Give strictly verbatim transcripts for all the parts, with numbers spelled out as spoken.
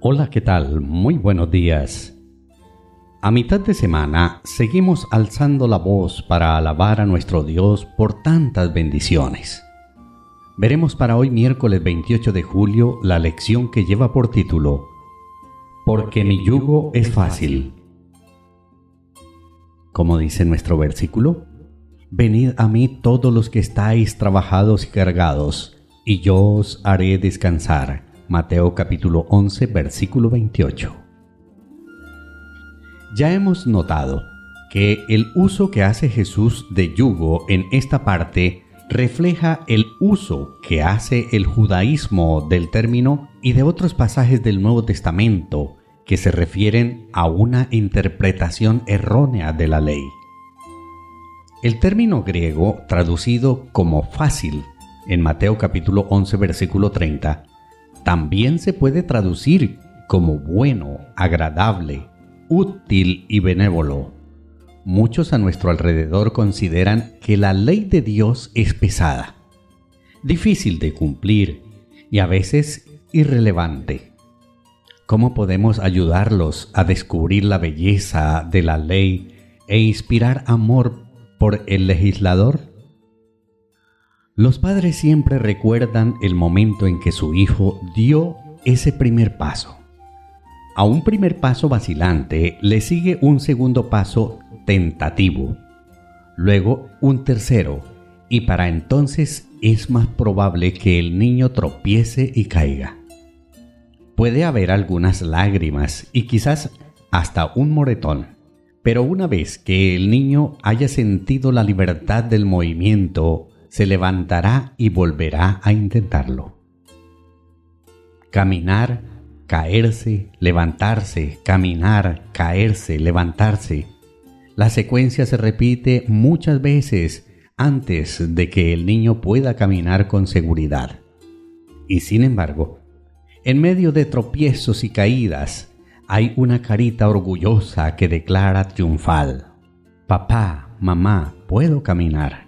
Hola, ¿qué tal? Muy buenos días. A mitad de semana seguimos alzando la voz para alabar a nuestro Dios por tantas bendiciones. Veremos para hoy miércoles veintiocho de julio la lección que lleva por título Porque mi yugo es fácil. Como dice nuestro versículo, venid a mí todos los que estáis trabajados y cargados, y yo os haré descansar. Mateo capítulo once, versículo veintiocho. Ya hemos notado que el uso que hace Jesús de yugo en esta parte refleja el uso que hace el judaísmo del término y de otros pasajes del Nuevo Testamento que se refieren a una interpretación errónea de la ley. El término griego traducido como fácil en Mateo capítulo once, versículo treinta, también se puede traducir como bueno, agradable, útil y benévolo. Muchos a nuestro alrededor consideran que la ley de Dios es pesada, difícil de cumplir y a veces irrelevante. ¿Cómo podemos ayudarlos a descubrir la belleza de la ley e inspirar amor por el legislador? Los padres siempre recuerdan el momento en que su hijo dio ese primer paso. A un primer paso vacilante le sigue un segundo paso tentativo, luego un tercero, y para entonces es más probable que el niño tropiece y caiga. Puede haber algunas lágrimas y quizás hasta un moretón, pero una vez que el niño haya sentido la libertad del movimiento, se levantará y volverá a intentarlo. Caminar, caerse, levantarse, caminar, caerse, levantarse. La secuencia se repite muchas veces antes de que el niño pueda caminar con seguridad. Y sin embargo, en medio de tropiezos y caídas, hay una carita orgullosa que declara triunfal: papá, mamá, puedo caminar.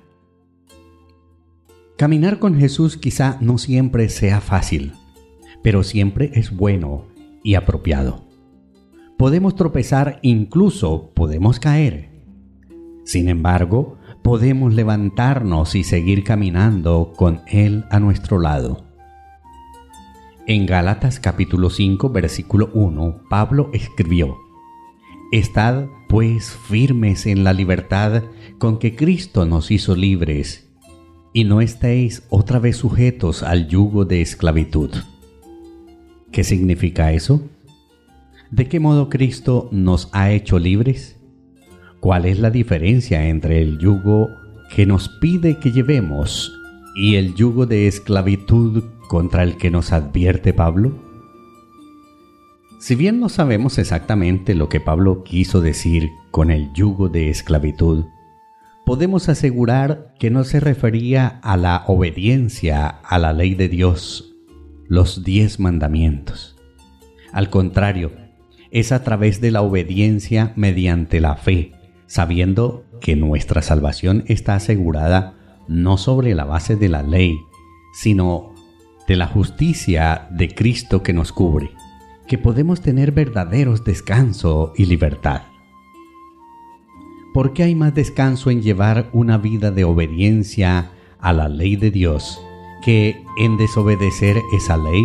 Caminar con Jesús quizá no siempre sea fácil, pero siempre es bueno y apropiado. Podemos tropezar, incluso podemos caer. Sin embargo, podemos levantarnos y seguir caminando con Él a nuestro lado. En Gálatas capítulo cinco, versículo uno, Pablo escribió: Estad, pues, firmes en la libertad con que Cristo nos hizo libres, y no estéis otra vez sujetos al yugo de esclavitud. ¿Qué significa eso? ¿De qué modo Cristo nos ha hecho libres? ¿Cuál es la diferencia entre el yugo que nos pide que llevemos y el yugo de esclavitud contra el que nos advierte Pablo? Si bien no sabemos exactamente lo que Pablo quiso decir con el yugo de esclavitud, podemos asegurar que no se refería a la obediencia a la ley de Dios, los diez mandamientos. Al contrario, es a través de la obediencia mediante la fe, sabiendo que nuestra salvación está asegurada no sobre la base de la ley, sino de la justicia de Cristo que nos cubre, que podemos tener verdaderos descanso y libertad. ¿Por qué hay más descanso en llevar una vida de obediencia a la ley de Dios que en desobedecer esa ley?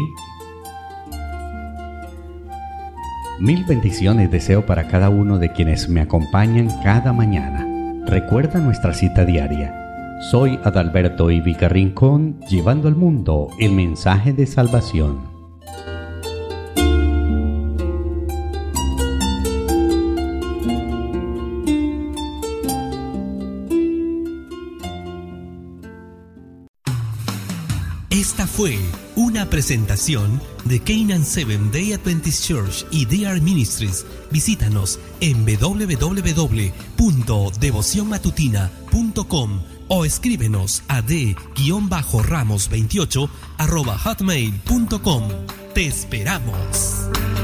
Mil bendiciones deseo para cada uno de quienes me acompañan cada mañana. Recuerda nuestra cita diaria. Soy Adalberto Ivica Rincón, llevando al mundo el mensaje de salvación. Esta fue una presentación de Canaan Seventh Day Adventist Church y D R Ministries. Visítanos en doble u doble u doble u punto devoción matutina punto com o escríbenos a d ramos veintiocho arroba hotmail punto com. Te esperamos.